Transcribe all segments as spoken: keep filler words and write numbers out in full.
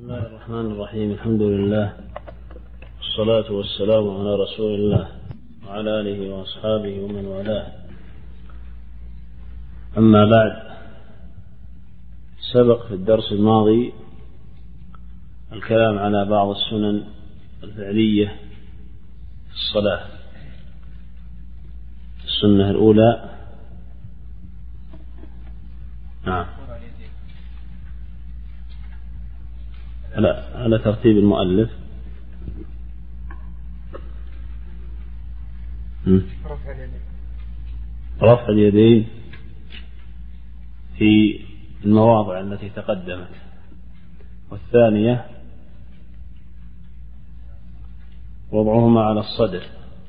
بسم الله الرحمن الرحيم. الحمد لله والصلاة والسلام على رسول الله وعلى آله وأصحابه ومن والاه. أما بعد، سبق في الدرس الماضي الكلام على بعض السنن الفعلية في الصلاة. السنة الأولى نعم على على ترتيب المؤلف. رفع اليدين في المواضع التي تقدمت. والثانية وضعهما على الصدر،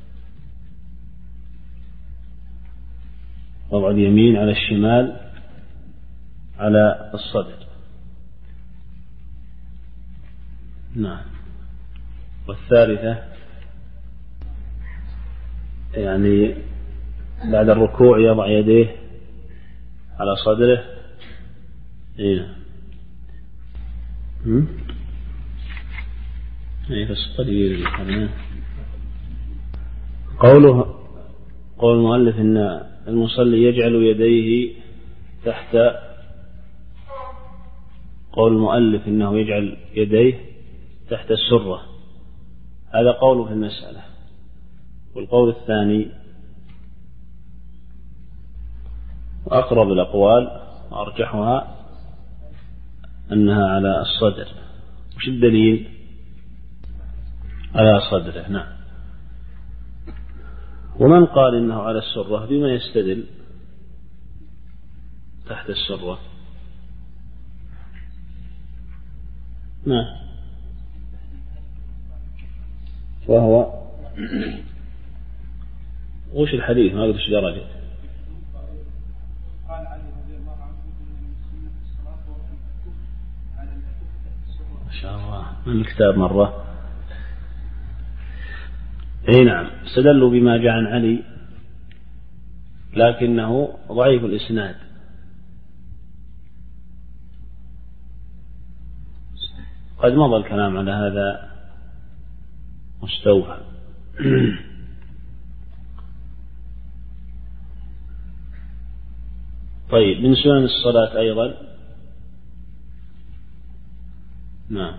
وضع اليمين على الشمال على الصدر. نعم. والثالثة يعني بعد الركوع يضع يديه على صدره. هنا قوله قول المؤلف إن المصلي يجعل يديه تحت قول المؤلف إنه يجعل يديه تحت السرة، هذا قول في المسألة. والقول الثاني وأقرب الأقوال وأرجحها أنها على الصدر. وش الدليل؟ على صدره. نعم. ومن قال إنه على السرة بما يستدل تحت السرة؟ نعم. وهو وش الحديث؟ ما قلت ايش درجة. ما شاء الله من الكتاب مرة. اي نعم، استدلوا بما جاء عن علي لكنه ضعيف الإسناد. قد مضى الكلام على هذا مستوفى. طيب، من سنن الصلاة أيضا نعم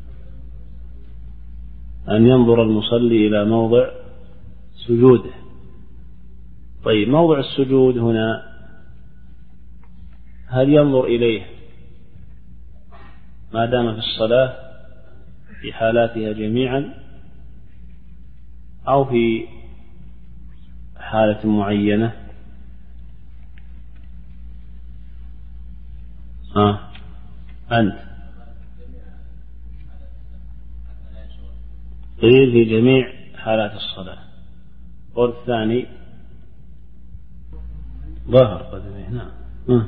أن ينظر المصلي إلى موضع سجوده. طيب، موضع السجود هنا هل ينظر إليه ما دام في الصلاة في حالاتها جميعا أو في حالة معينة؟ آه. أنت قيل في جميع حالات الصلاة. قول الثاني ظهر قدمه. نعم. آه.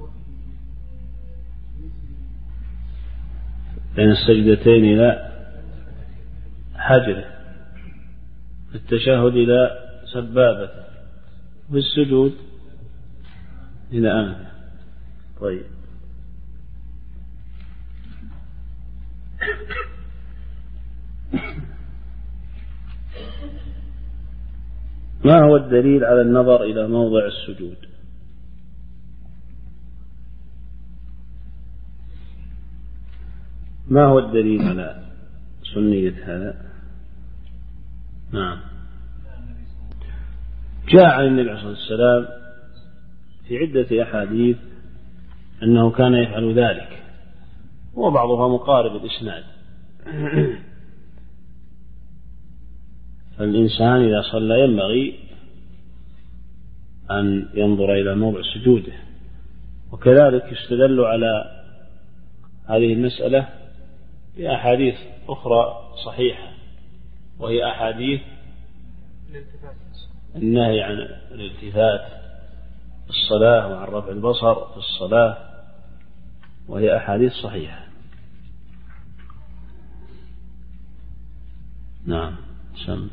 بين السجدتين إلى حجره، في التشهد إلى سبابته، في السجود إلى أنفه. طيب، ما هو الدليل على النظر إلى موضع السجود؟ ما هو الدليل على سنية هذا؟ نعم. جاء عن النبي عليه الصلاة والسلام في عدة أحاديث أنه كان يفعل ذلك، وبعضها مقارب الإسناد. فالإنسان إذا صلى ينبغي أن ينظر إلى موضع سجوده. وكذلك يستدل على هذه المسألة بأحاديث أخرى صحيحة، وهي أحاديث النهي عن الالتفات في الصلاة وعن رفع البصر في الصلاة، وهي أحاديث صحيحة. نعم. سم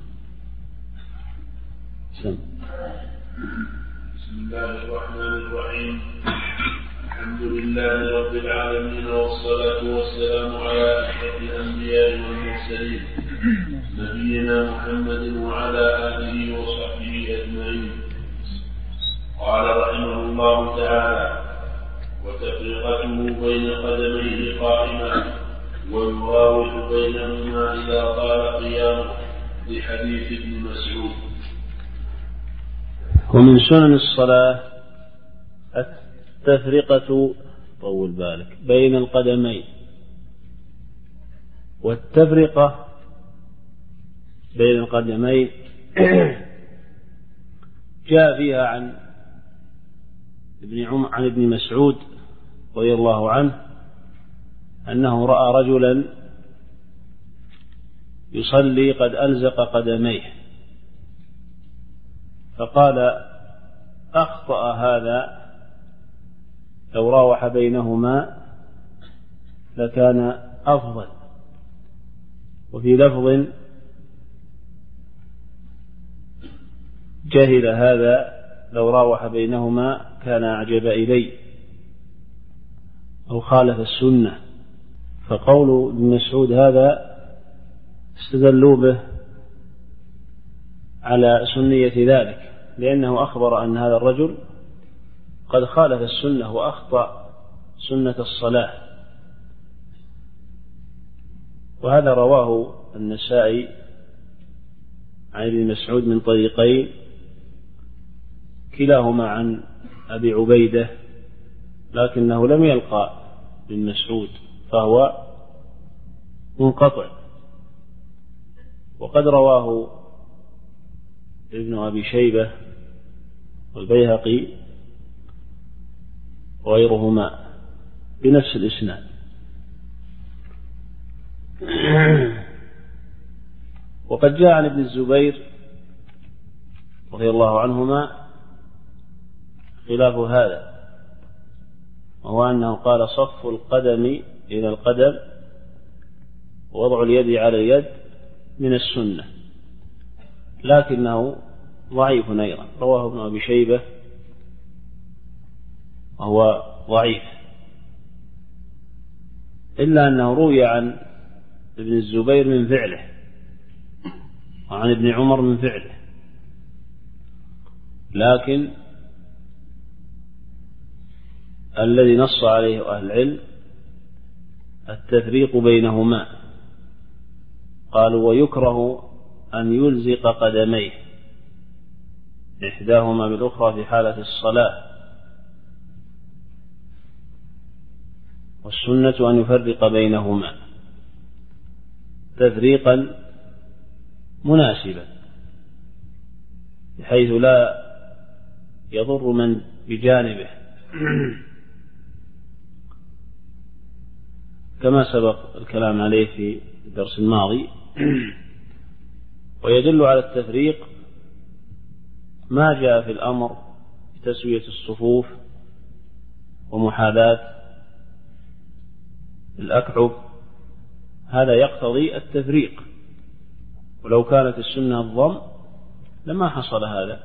سم بسم الله الرحمن الرحيم. الحمد لله رب العالمين، والصلاة والسلام على أشرف الأنبياء والمرسلين نبينا محمد وعلى آله وصحبه أجمعين. قال رحمه الله تعالى: وتفرقته بين قدميه قائما ويراوح بينهما إذا طال قيامه، لحديث ابن مسعود. ومن سنن الصلاة التفرقة، طول بالك، بين القدمين. والتفرقة بين القدمين جاء فيها عن ابن عم عن ابن مسعود رضي الله عنه أنه رأى رجلا يصلي قد ألزق قدميه، فقال: أخطأ هذا، لو راوح بينهما لكان أفضل. وفي لفظ: جهل هذا، لو راوح بينهما كان أعجب إلي، أو خالف السنة. فقول ابن مسعود هذا استدلوا به على سنية ذلك، لأنه أخبر أن هذا الرجل قد خالف السنة وأخطأ سنة الصلاة. وهذا رواه النسائي عن ابن مسعود من طريقين، كلاهما عن أبي عبيدة، لكنه لم يلقى ابن مسعود فهو منقطع. وقد رواه ابن أبي شيبة والبيهقي وغيرهما بنفس الإسناد. وقد جاء عن ابن الزبير رضي الله عنهما خلاف هذا، وهو أنه قال: صف القدم إلى القدم ووضع اليد على اليد من السنة، لكنه ضعيف أيضا. رواه ابن أبي شيبة وهو ضعيف، إلا أنه روي عن ابن الزبير من فعله، وعن ابن عمر من فعله، لكن الذي نص عليه أهل العلم التفريق بينهما. قالوا: ويكره أن يلزق قدميه إحداهما بالأخرى في حالة الصلاة، والسنة أن يفرق بينهما تفريقا مناسبا، بحيث لا يضر من بجانبه، كما سبق الكلام عليه في الدرس الماضي. ويدل على التفريق ما جاء في الأمر بتسوية الصفوف ومحاذاة الأكعب، هذا يقتضي التفريق، ولو كانت السنة الضم لما حصل هذا.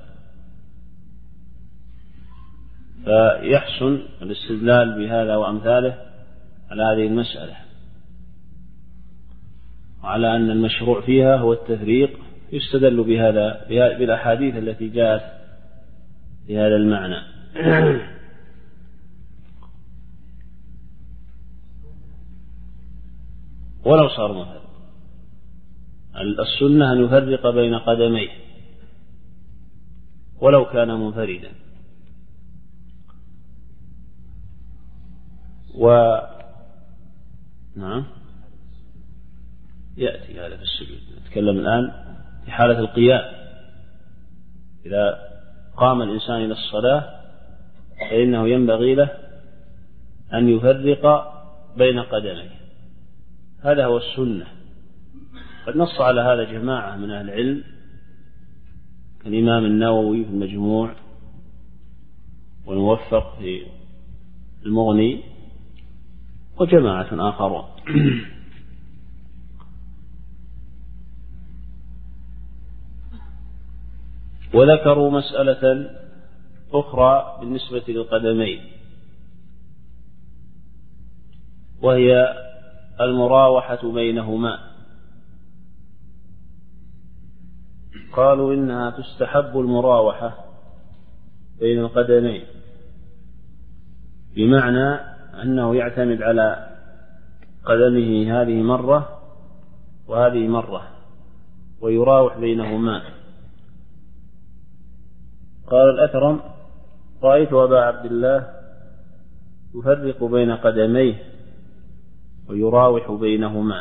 فيحسن الاستدلال بهذا وأمثاله على هذه المسألة، وعلى أن المشروع فيها هو التفريق، يستدل بهذا بالأحاديث التي جاءت بهذا المعنى. ولو صار مثلا السنة أن يفرق بين قدميه ولو كان منفردا. و نعم يأتي هذا في السجود. نتكلم الآن في حالة القيام. إذا قام الإنسان إلى الصلاة فإنه ينبغي له أن يفرق بين قدميه، هذا هو السنة. قد نص على هذا جماعة من أهل العلم كالإمام النووي في المجموع، والموفق في المغني، وجماعة آخرون. وذكروا مسألة أخرى بالنسبة للقدمين، وهي المراوحة بينهما. قالوا إنها تستحب المراوحة بين القدمين، بمعنى أنه يعتمد على قدمه هذه مرة وهذه مرة ويراوح بينهما. قال الأثرم: رأيت أبا عبد الله يفرق بين قدميه ويراوح بينهما.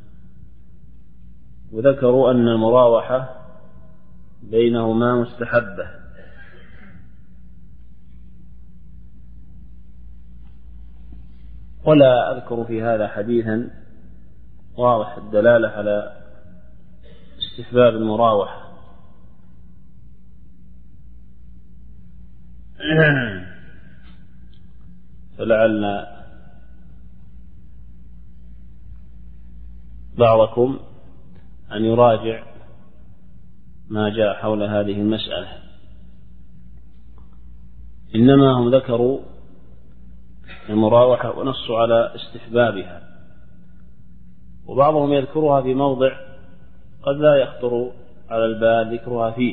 وذكروا أن المراوحة بينهما مستحبة. ولا أذكر في هذا حديثا واضح الدلالة على استحباب المراوحة. فلعل بعضكم أن يراجع ما جاء حول هذه المسألة. إنما هم ذكروا المراوحة ونصوا على استحبابها، وبعضهم يذكرها في موضع قد لا يخطر على البال ذكرها فيه.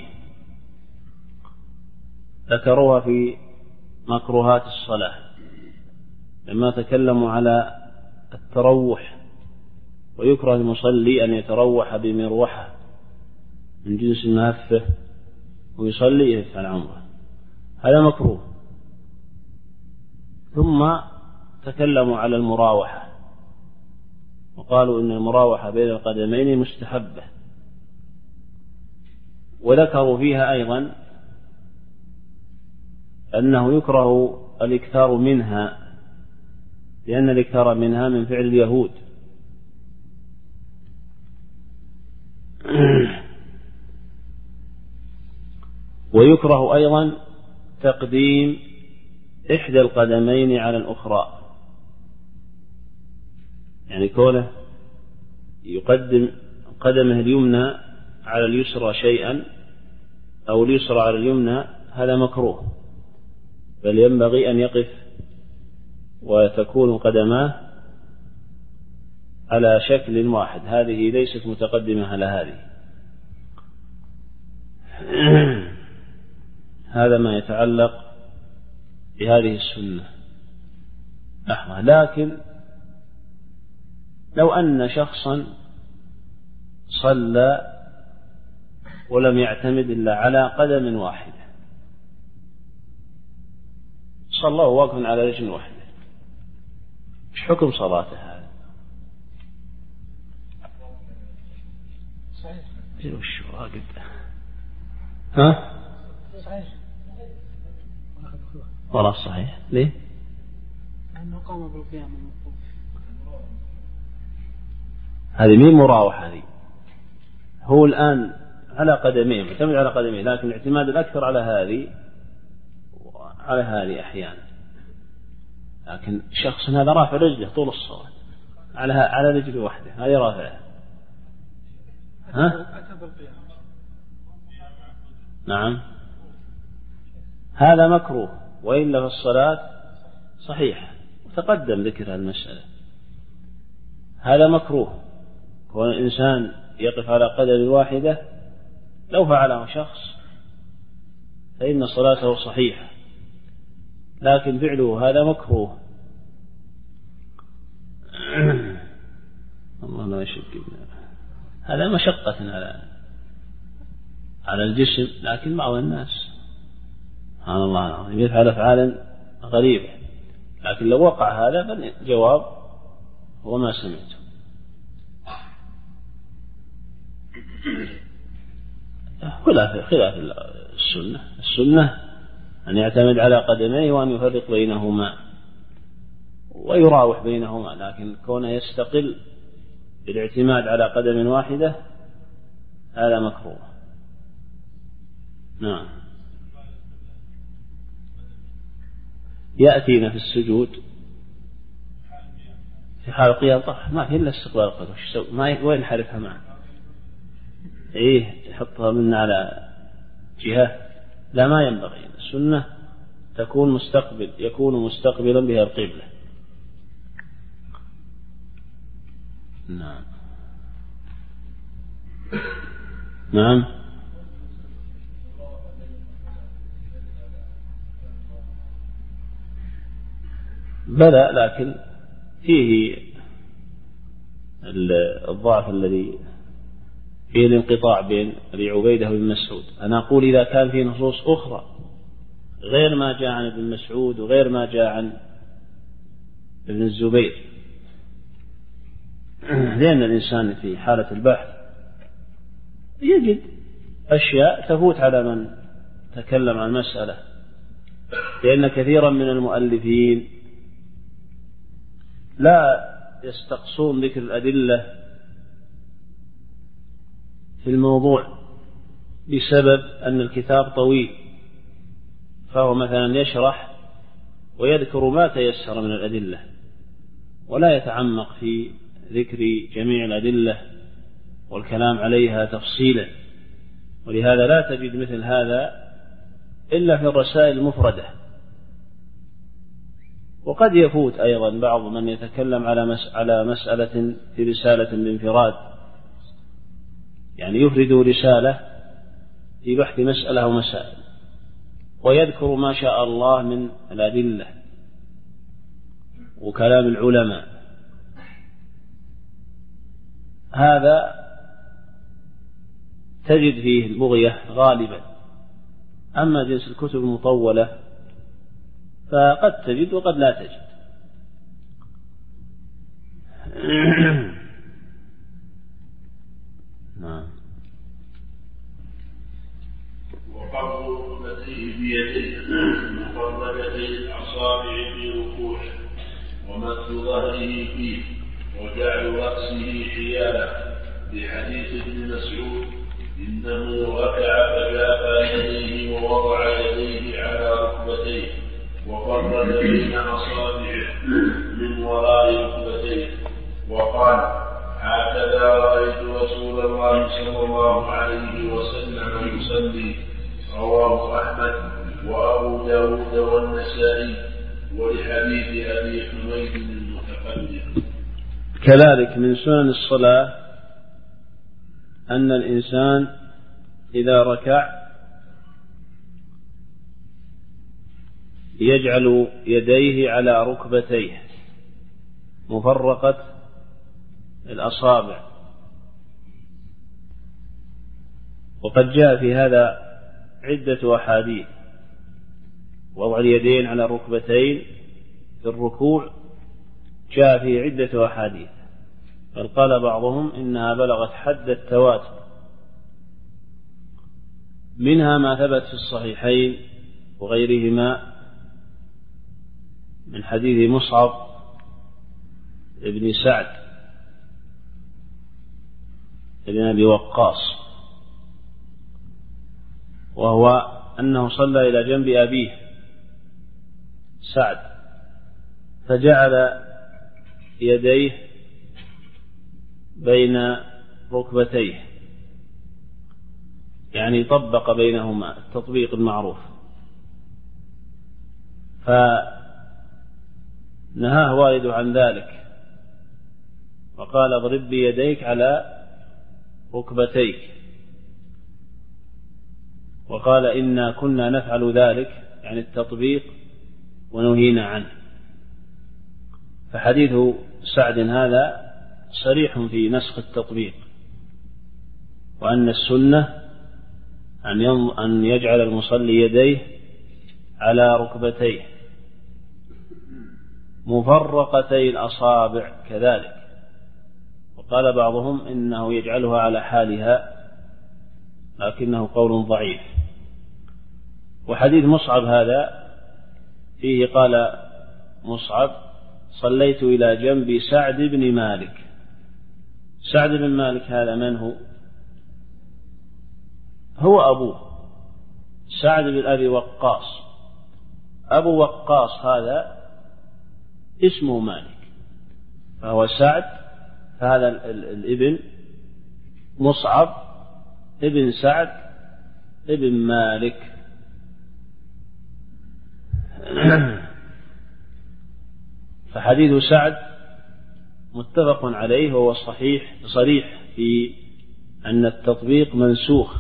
ذكروها في مكروهات الصلاة لما تكلموا على التروح، ويكره المصلي أن يتروح بمروحة من جنس المهفة ويصلي يفعل عمره، هذا مكروه. ثم تكلموا على المراوحة وقالوا إن المراوحة بين القدمين مستحبة، وذكروا فيها أيضا أنه يكره الإكثار منها، لأن الإكثار منها من فعل اليهود. ويكره أيضا تقديم إحدى القدمين على الأخرى، يعني كونه يقدم قدمه اليمنى على اليسرى شيئا أو اليسرى على اليمنى، هذا مكروه، بل ينبغي أن يقف وتكون قدماه على شكل واحد، هذه ليست متقدمة على هذه. هذا ما يتعلق بهذه السنة. لكن لو أن شخصا صلى ولم يعتمد إلا على قدم واحدة، صلى واقف على رجل واحدة، ايش حكم صلاته هذا؟ صحيح. وش واقف؟ ها؟ صحيح. والله صحيح. ليه؟ لأنه قام بالقيام المطلوب. هذه مين مراوحة هذه؟ هو الآن على قدميه، معتمد على قدميه، لكن الاعتماد الأكثر على هذه على هذه أحيانا. لكن شخص هذا رافع رجله طول الصلاة على على رجل واحدة، هذه رافعة. ها؟ نعم، هذا مكروه، وإلا في الصلاة صحيح، وتقدم ذكر المسألة. هذا مكروه، كون الإنسان يقف على قدم واحدة لو فعله شخص فإن صلاته صحيحة، لكن فعله هذا مكروه. الله لا يشك، هذا مشقة على على الجسم، لكن بعض الناس سبحان الله العظيم يفعل أفعالا غريبة، لكن لو وقع هذا فالجواب هو ما سمعته. خلاف خلاف السنة. السنة أن يعتمد على قدميه وأن يفرق بينهما ويراوح بينهما، لكن كونه يستقل بالاعتماد على قدم واحدة هذا مكروه. نعم. يأتينا في السجود في حال القيام طرح ما في إلا استقبال القدم، ما وين حرفها معه، إيه يحطها من على جهة، لا ما ينبغي. السنة تكون مستقبل، يكون مستقبلا بها القبلة. نعم نعم بلى، لكن فيه الضعف الذي فيه الانقطاع بين أبي عبيدة وابن مسعود. أنا أقول إذا كان فيه نصوص أخرى غير ما جاء عن ابن مسعود وغير ما جاء عن ابن الزبير، لأن الإنسان في حالة البحث يجد أشياء تفوت على من تكلم عن مسألة، لأن كثيرا من المؤلفين لا يستقصون ذكر الأدلة في الموضوع بسبب أن الكتاب طويل، فهو مثلا يشرح ويذكر ما تيسر من الأدلة ولا يتعمق في ذكر جميع الأدلة والكلام عليها تفصيلا، ولهذا لا تجد مثل هذا إلا في الرسائل المفردة. وقد يفوت أيضا بعض من يتكلم على على مسألة في رسالة بانفراد، يعني يفرد رسالة في بحث مسألة أو مسائل ويذكر ما شاء الله من الأدلة وكلام العلماء، هذا تجد فيه البغية غالبا. أما جنس الكتب المطولة فقد تجد وقد لا تجد. نعم. وقبض ركبتيه بيديه مفرجتي الأصابع في ركوعه ومد ظهره فيه وجعل رأسه حيالا، بحديث ابن مسعود إنه ركع فجافى يديه ووضع يديه على ركبتيه وفرج بين أصابعه من وراء ركبتيه وقال: هكذا رأيت رسول الله صلى الله عليه وسلم يصلي. رواه أحمد وأبو داود والنسائي، ولحديث أبي حميد المتقدم. كذلك من سنن الصلاة أن الإنسان إذا ركع يجعل يديه على ركبتيه مفرقة الأصابع، وقد جاء في هذا عدة أحاديث. وضع اليدين على الركبتين في الركوع جاء في عدة أحاديث، بل قال بعضهم إنها بلغت حد التواتر، منها ما ثبت في الصحيحين وغيرهما من حديث مصعب ابن سعد ابن أبي وقاص، وهو أنه صلى إلى جنب أبيه سعد فجعل يديه بين ركبتيه، يعني طبق بينهما التطبيق المعروف، فنهاه والده عن ذلك وقال: اضرب بيديك على ركبتيك، وقال: إنا كنا نفعل ذلك، يعني التطبيق، ونهينا عنه. فحديث سعد هذا صريح في نسخ التطبيق، وأن السنة أن يجعل المصلي يديه على ركبتيه مفرقتي الأصابع كذلك، وقال بعضهم إنه يجعلها على حالها، لكنه قول ضعيف. وحديث مصعب هذا فيه قال مصعب: صليت إلى جنب سعد بن مالك. سعد بن مالك هذا من هو؟ هو أبوه سعد بن أبي وقاص. أبو وقاص هذا اسمه مالك، فهو سعد، فهذا الابن مصعب ابن سعد ابن مالك. فحديث سعد متفق عليه، وهو صحيح صريح في أن التطبيق منسوخ.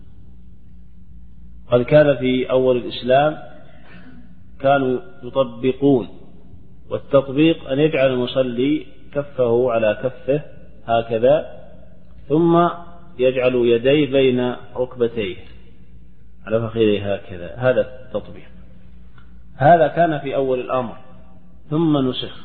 قد كان في أول الإسلام كانوا يطبقون، والتطبيق أن يجعل المصلي كفه على كفه هكذا، ثم يجعل يديه بين ركبتيه على فخذيه هكذا، هذا التطبيق. هذا كان في أول الأمر، ثم نسخ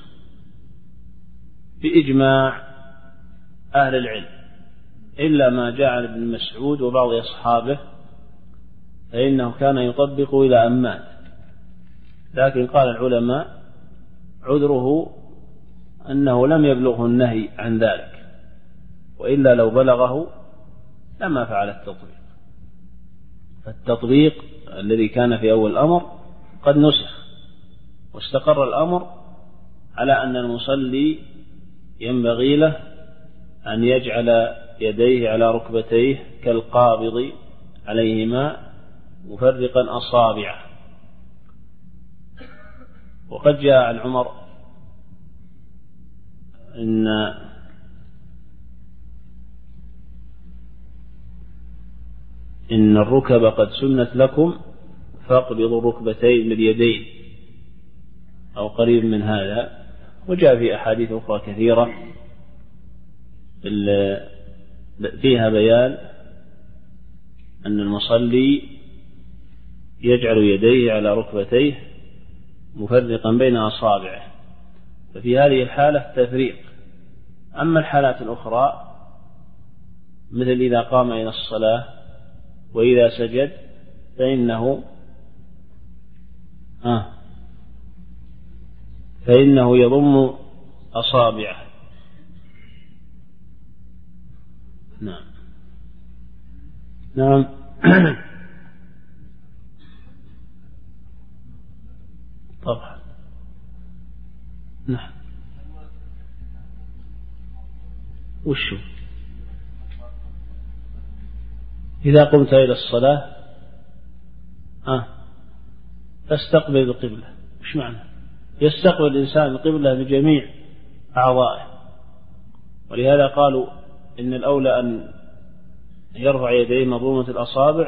بإجماع أهل العلم، إلا ما جاء عن ابن مسعود وبعض أصحابه، فإنه كان يطبق إلى أن مات. لكن قال العلماء عذره أنه لم يبلغه النهي عن ذلك، وإلا لو بلغه لما فعل التطبيق. فالتطبيق الذي كان في أول الأمر قد نسخ، واستقر الأمر على أن المصلي ينبغي له أن يجعل يديه على ركبتيه كالقابض عليهما مفرقا أصابعه. وقد جاء عن عمر إن إن الركب قد سنت لكم فاقبضوا الركبتين باليدين، أو قريب من هذا. وجاء في أحاديث أخرى كثيرة فيها بيان أن المصلي يجعل يديه على ركبتيه مفرقا بين أصابعه، ففي هذه الحالة تفريق. أما الحالات الأخرى مثل إذا قام إلى الصلاة وإذا سجد فإنه آه فإنه يضم أصابعه. نعم نعم طبعا نعم. وشو إذا قمت إلى الصلاة آه تستقبل القبلة؟ وش معنى يستقبل الإنسان القبلة بجميع أعضائه؟ ولهذا قالوا إن الأولى أن يرفع يديه مضمومة الأصابع،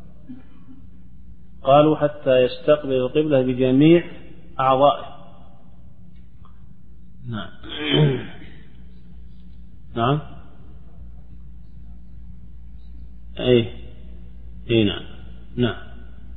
قالوا حتى يستقبل القبلة بجميع أعضائه. نعم نعم أي أي نعم نعم.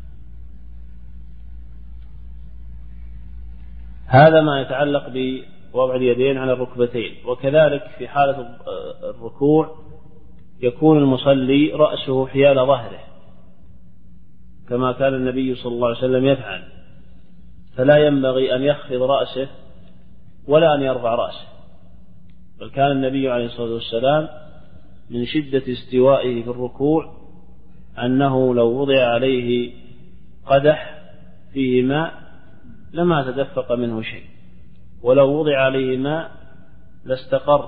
هذا ما يتعلق بوضع اليدين على الركبتين. وكذلك في حالة الركوع يكون المصلي رأسه حيال ظهره كما كان النبي صلى الله عليه وسلم يفعل، فلا ينبغي أن يخفض رأسه ولا أن يرفع رأسه، بل كان النبي عليه الصلاة والسلام من شدة استوائه في الركوع أنه لو وضع عليه قدح فيه ماء لما تدفق منه شيء، ولو وضع عليه ماء لاستقر،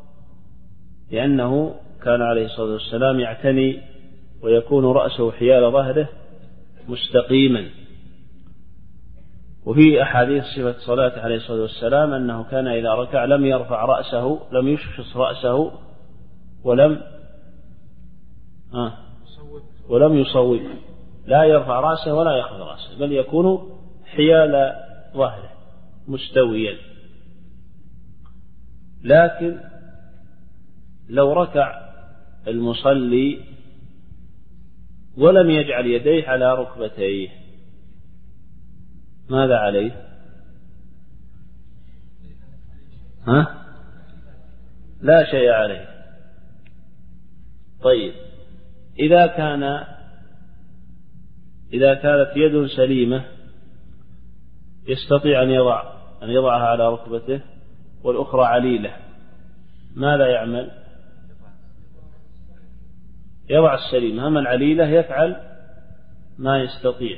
لأنه كان عليه الصلاة والسلام يعتني ويكون رأسه حيال ظهره مستقيما. وفي أحاديث صفة صلاة عليه الصلاة والسلام أنه كان إذا ركع لم يرفع رأسه، لم يشخص رأسه ولم آه ولم يصوب، لا يرفع رأسه ولا يخفض رأسه، بل يكون حيال ظهره مستويا. لكن لو ركع المصلي ولم يجعل يديه على ركبتيه ماذا عليه؟ ها؟ لا شيء عليه. طيب إذا كان إذا كانت يد سليمة يستطيع أن يضع أن يضعها على ركبته والأخرى عليلة، ماذا يعمل؟ يضع السليمة، أما العليلة يفعل ما يستطيع.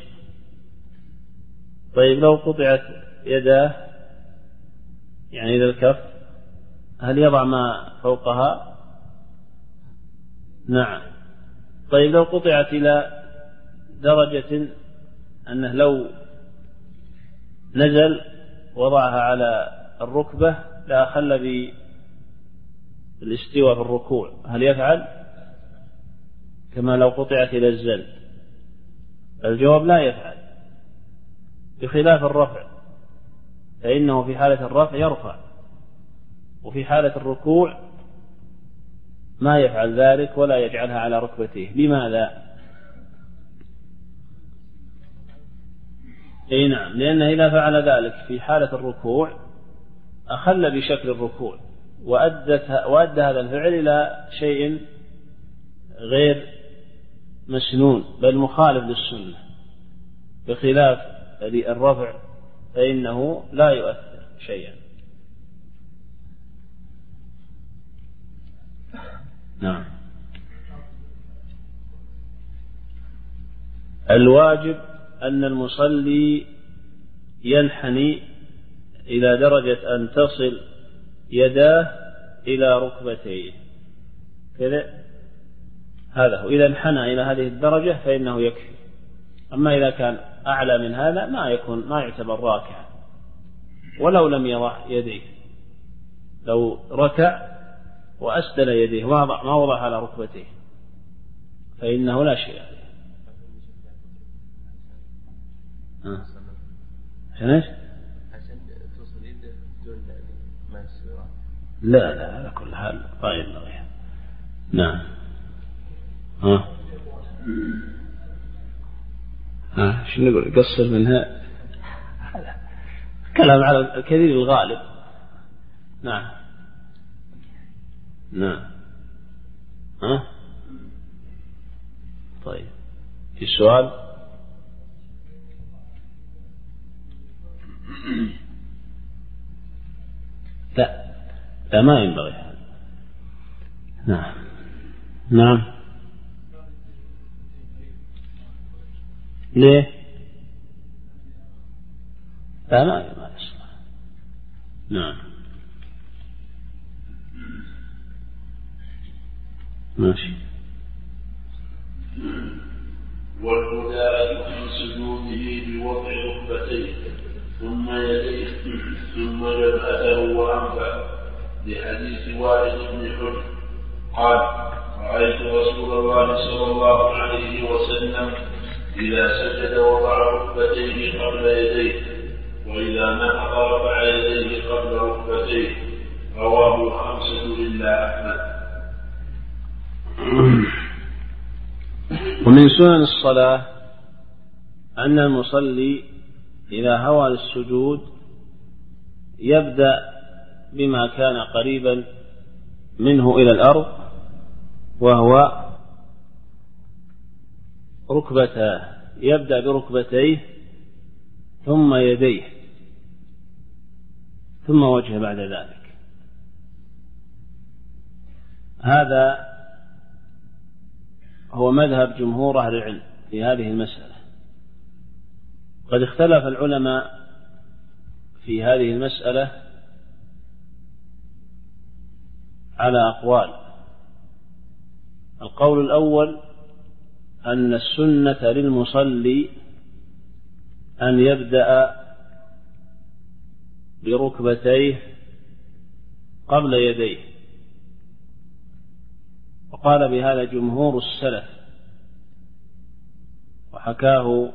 طيب لو قطعت يداه يعني إلى الكف هل يضع ما فوقها؟ نعم. طيب لو قطعت إلى درجة أنه لو نزل وضعها على الركبة لا أخل بالاستواء في الركوع هل يفعل كما لو قطعت إلى الزل؟ الجواب لا يفعل، بخلاف الرفع فإنه في حالة الرفع يرفع، وفي حالة الركوع ما يفعل ذلك ولا يجعلها على ركبتيه. لماذا؟ أي نعم، لأنه إذا فعل ذلك في حالة الركوع أخل بشكل الركوع وأدى هذا الفعل إلى شيء غير مسنون بل مخالف للسنة، بخلاف الرفع فإنه لا يؤثر شيئا. نعم. الواجب أن المصلي ينحني إلى درجة أن تصل يداه إلى ركبتيه كذا، هذا هو. إذا انحنى إلى هذه الدرجة فإنه يكفي. أما إذا كان أعلى من هذا ما يكون ما يعتبر راكعا ولو لم يضع يديه. لو ركع وأسدل يديه ما وضع على ركبتيه فإنه لا شيء عليه. عشان ايش؟ عشان توصل يده بدون ما يصير. لا لا على كل حال طيب نغير. نعم. ها ها شو نقول؟ قصر منها كلام على الكثير الغالب. نعم نعم. ها طيب في سؤال؟ لا لا ما ينبغي هذا. نعم نعم. ليه؟ لا ما ما يصلح. نعم ماشي. والبداءة في سجوده بوضع ركبتيه ثم يديه ثم جبهته وأنفه، لحديث وائل بن حجر قال: رأيت رسول الله صلى الله عليه وسلم إذا سجد وضع ركبتيه قبل يديه، وإذا نهض رفع يديه قبل ركبتيه. رواه الخمسة إلا أحمد. ومن سنن الصلاة أن المصلي إذا هوى للسجود يبدأ بما كان قريبا منه إلى الأرض وهو ركبتاه، يبدأ بركبتيه ثم يديه ثم وجهه بعد ذلك. هذا هو مذهب جمهور أهل العلم في هذه المسألة. قد اختلف العلماء في هذه المسألة على أقوال. القول الأول أن السنة للمصلي أن يبدأ بركبتيه قبل يديه، وقال بهذا جمهور السلف، وحكاه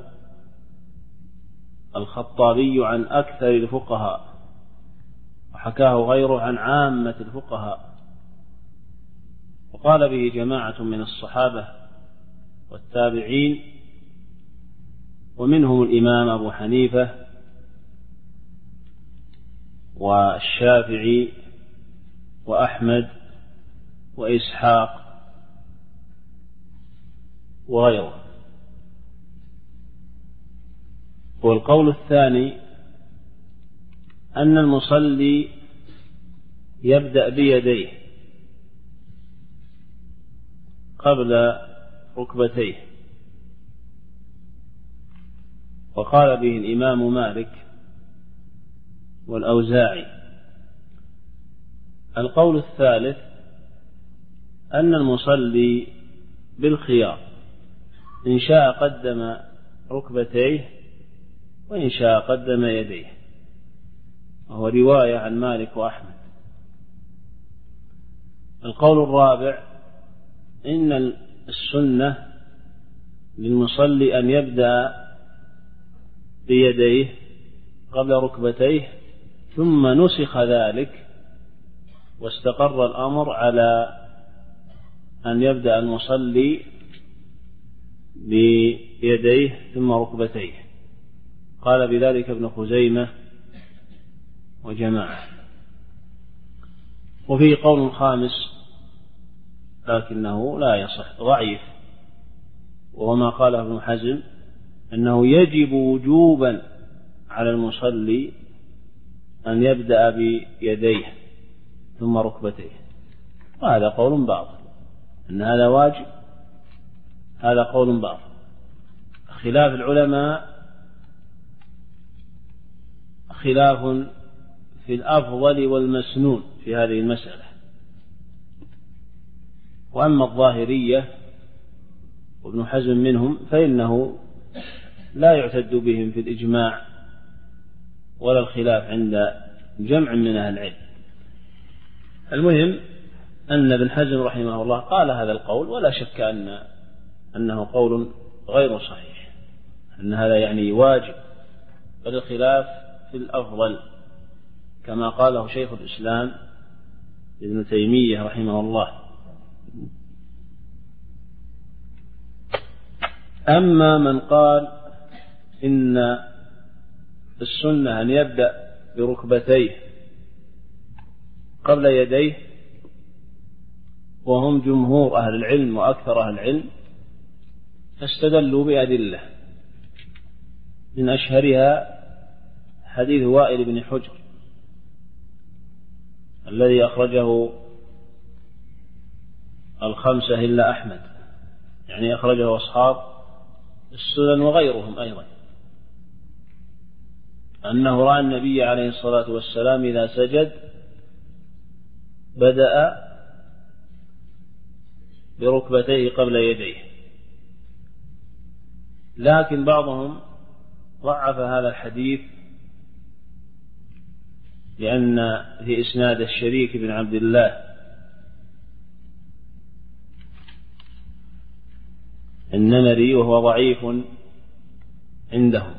الخطابي عن أكثر الفقهاء، وحكاه غيره عن عامة الفقهاء، وقال به جماعة من الصحابة والتابعين، ومنهم الإمام أبو حنيفة والشافعي وأحمد وإسحاق وغيره. والقول الثاني أن المصلي يبدأ بيديه قبل ركبتيه، وقال به الإمام مالك والأوزاعي. القول الثالث أن المصلي بالخيار، إن شاء قدم ركبتيه وإن شاء قدم يديه، وهو رواية عن مالك وأحمد. القول الرابع إن السنة للمصلي أن يبدأ بيديه قبل ركبتيه، ثم نسخ ذلك واستقر الأمر على أن يبدأ المصلي بيديه ثم ركبتيه. قال بذلك ابن خزيمة وجماعة. وفيه قول خامس لكنه لا يصح، ضعيف، وهو ما قاله ابن حزم أنه يجب وجوبا على المصلي أن يبدأ بيديه ثم ركبتيه، وهذا قول باطل، أن هذا واجب، هذا قول باطل. خلاف العلماء خلاف في الأفضل والمسنون في هذه المسألة. وأما الظاهرية وابن حزم منهم فإنه لا يعتد بهم في الإجماع ولا الخلاف عند جمع من أهل العلم. المهم أن ابن حزم رحمه الله قال هذا القول، ولا شك أن أنه قول غير صحيح، أن هذا يعني واجب، بل الخلاف في الأفضل كما قاله شيخ الإسلام ابن تيمية رحمه الله. أما من قال إن السنة أن يبدأ بركبتيه قبل يديه، وهم جمهور أهل العلم وأكثر أهل العلم، فاستدلوا بأدلة، من أشهرها حديث وائل بن حجر الذي أخرجه الخمسة إلا أحمد، يعني أخرجه أصحاب السنن وغيرهم أيضا، أنه رأى النبي عليه الصلاة والسلام إذا سجد بدأ بركبتيه قبل يديه. لكن بعضهم ضعف هذا الحديث لأن في إسناد الشريك بن عبد الله النمري وهو ضعيف عندهم،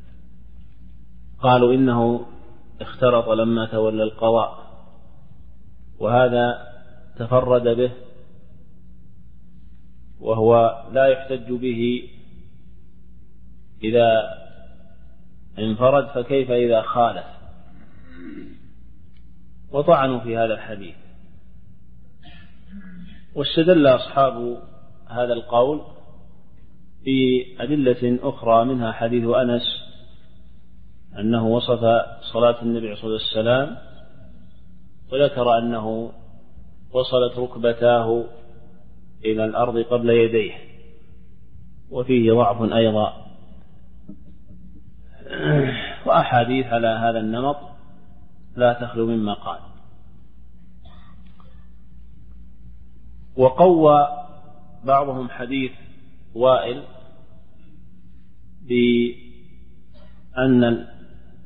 قالوا إنه اختلط لما تولى القضاء، وهذا تفرد به وهو لا يحتج به إذا انفرد، فكيف إذا خالف؟ وطعنوا في هذا الحديث. واستدل أصحاب هذا القول بأدلة أخرى، منها حديث أنس أنه وصف صلاة النبي صلى الله عليه وسلم وذكر أنه وصلت ركبتاه إلى الأرض قبل يديه، وفيه ضعف أيضا. وأحاديث على هذا النمط لا تخلو مما قال. وقوى بعضهم حديث وائل بأن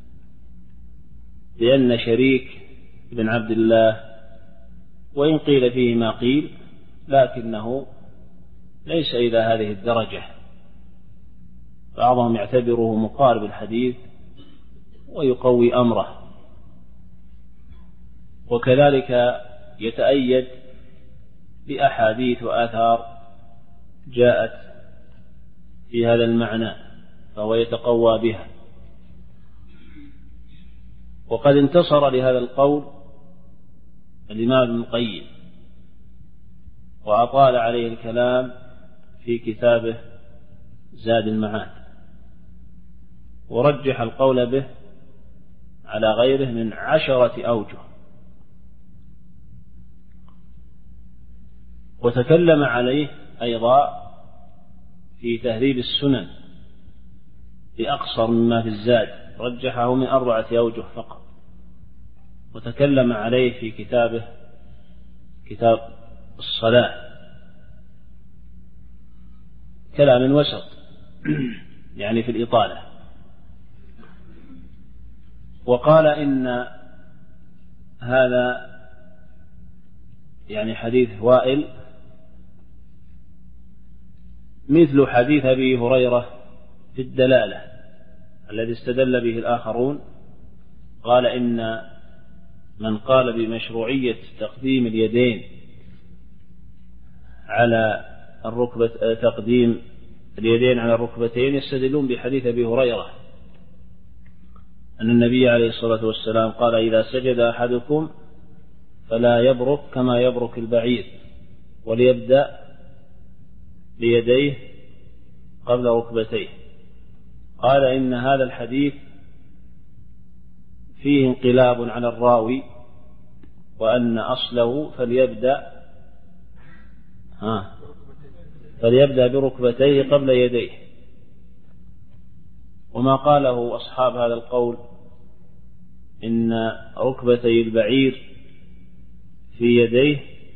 لأن شريك بن عبد الله، وإن قيل فيه ما قيل، لكنه ليس إلى هذه الدرجة. بعضهم يعتبره مقارب الحديث ويقوي أمره، وكذلك يتأيد بأحاديث وآثار جاءت في هذا المعنى فهو يتقوى بها. وقد انتصر لهذا القول الإمام ابن القيم وأطال عليه الكلام في كتابه زاد المعاد، ورجح القول به على غيره من عشرة أوجه. وتكلم عليه أيضا في تهذيب السنن بأقصر مما في الزاد، رجحه من أربعة أوجه فقط. وتكلم عليه في كتابه كتاب الصلاة كلام وسط يعني في الإطالة. وقال إن هذا يعني حديث وائل مثل حديث أبي هريرة في الدلالة الذي استدل به الآخرون، قال إن من قال بمشروعية تقديم اليدين على الركبة تقديم اليدين على الركبتين يستدلون بحديث أبي هريرة أن النبي عليه الصلاة والسلام قال إذا سجد أحدكم فلا يبرك كما يبرك البعير وليبدأ بيديه قبل ركبتيه. قال إن هذا الحديث فيه انقلاب على الراوي، وأن أصله فليبدأ ها فليبدأ بركبتيه قبل يديه. وما قاله أصحاب هذا القول إن ركبتي البعير في يديه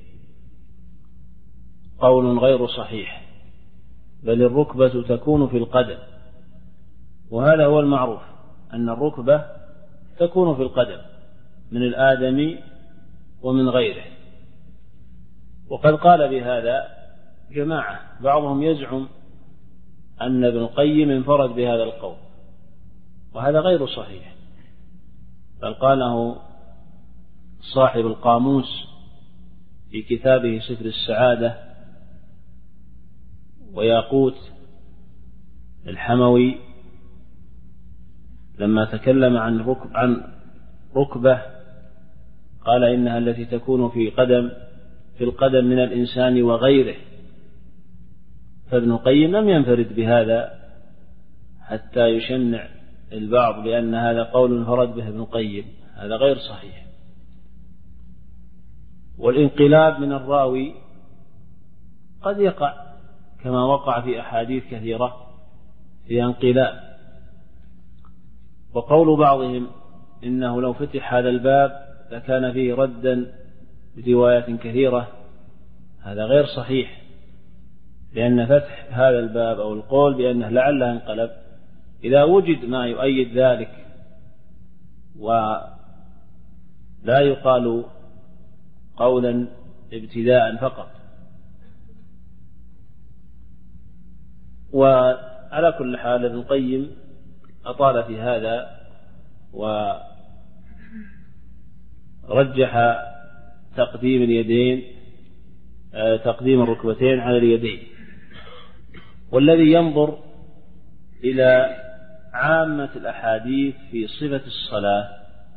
قول غير صحيح، بل الركبة تكون في القدم، وهذا هو المعروف أن الركبة تكون في القدم من الآدمي ومن غيره. وقد قال بهذا جماعة، بعضهم يزعم أن ابن القيم انفرد بهذا القول، وهذا غير صحيح، بل قاله صاحب القاموس في كتابه سفر السعادة وياقوت الحموي لما تكلم عن ركب عن ركبة قال إنها التي تكون في قدم في القدم من الإنسان وغيره. فابن القيم لم ينفرد بهذا حتى يشنع البعض لأن هذا قول انفرد به ابن القيم، هذا غير صحيح. والانقلاب من الراوي قد يقع كما وقع في أحاديث كثيرة في انقلاب. وقول بعضهم إنه لو فتح هذا الباب لكان فيه ردا بروايات كثيرة، هذا غير صحيح، لأن فتح هذا الباب أو القول بأنه لعله انقلب إذا وجد ما يؤيد ذلك، ولا يقال قولا ابتداء فقط. وعلى كل حال ابن القيم أطال في هذا ورجح تقديم اليدين تقديم الركبتين على اليدين. والذي ينظر إلى عامة الأحاديث في صفة الصلاة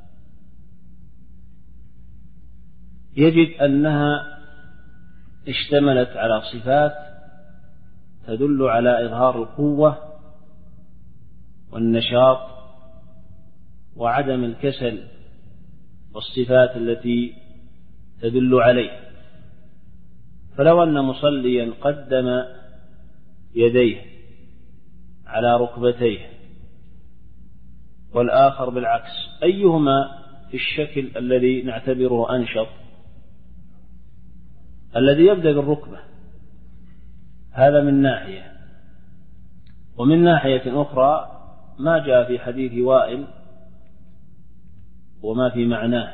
يجد أنها اشتملت على صفات تدل على إظهار القوة والنشاط وعدم الكسل، والصفات التي تدل عليه. فلو أن مصليا قدم يديه على ركبتيه والآخر بالعكس، أيهما في الشكل الذي نعتبره أنشط؟ الذي يبدأ بالركبة، هذا من ناحية. ومن ناحية أخرى ما جاء في حديث وائل وما في معناه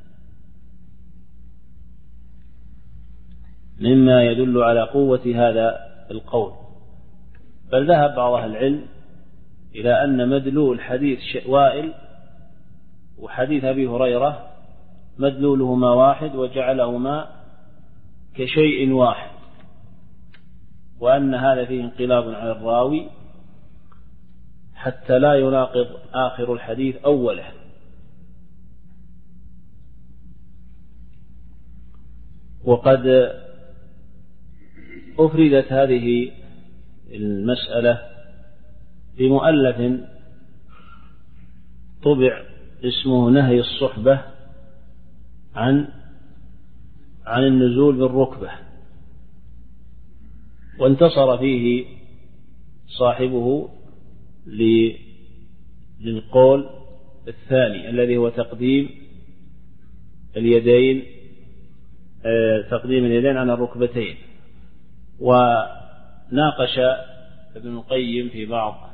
مما يدل على قوة هذا القول. بل ذهب بعض أهل العلم إلى أن مدلول حديث وائل وحديث أبي هريرة مدلولهما واحد، وجعلهما كشيء واحد، وأن هذا فيه انقلاب على الراوي حتى لا يناقض آخر الحديث أوله. وقد أفردت هذه المسألة بمؤلف طبع اسمه نهي الصحبة عن عن النزول بالركبة، وانتصر فيه صاحبه للقول الثاني الذي هو تقديم اليدين تقديم اليدين على الركبتين. وناقش ابن القيم في بعض